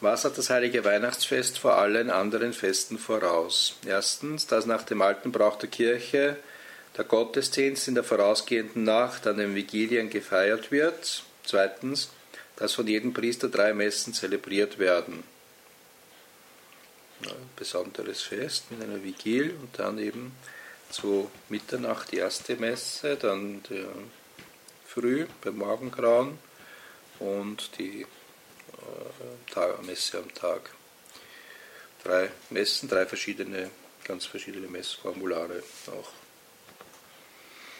Was hat das heilige Weihnachtsfest vor allen anderen Festen voraus? Erstens, dass nach dem alten Brauch der Kirche der Gottesdienst in der vorausgehenden Nacht an den Vigilien gefeiert wird. Zweitens, dass von jedem Priester 3 Messen zelebriert werden. Ein besonderes Fest mit einer Vigil und dann eben zu Mitternacht die erste Messe, dann früh beim Morgengrauen und die Messe am Tag. 3 Messen, 3 ganz verschiedene Messformulare auch.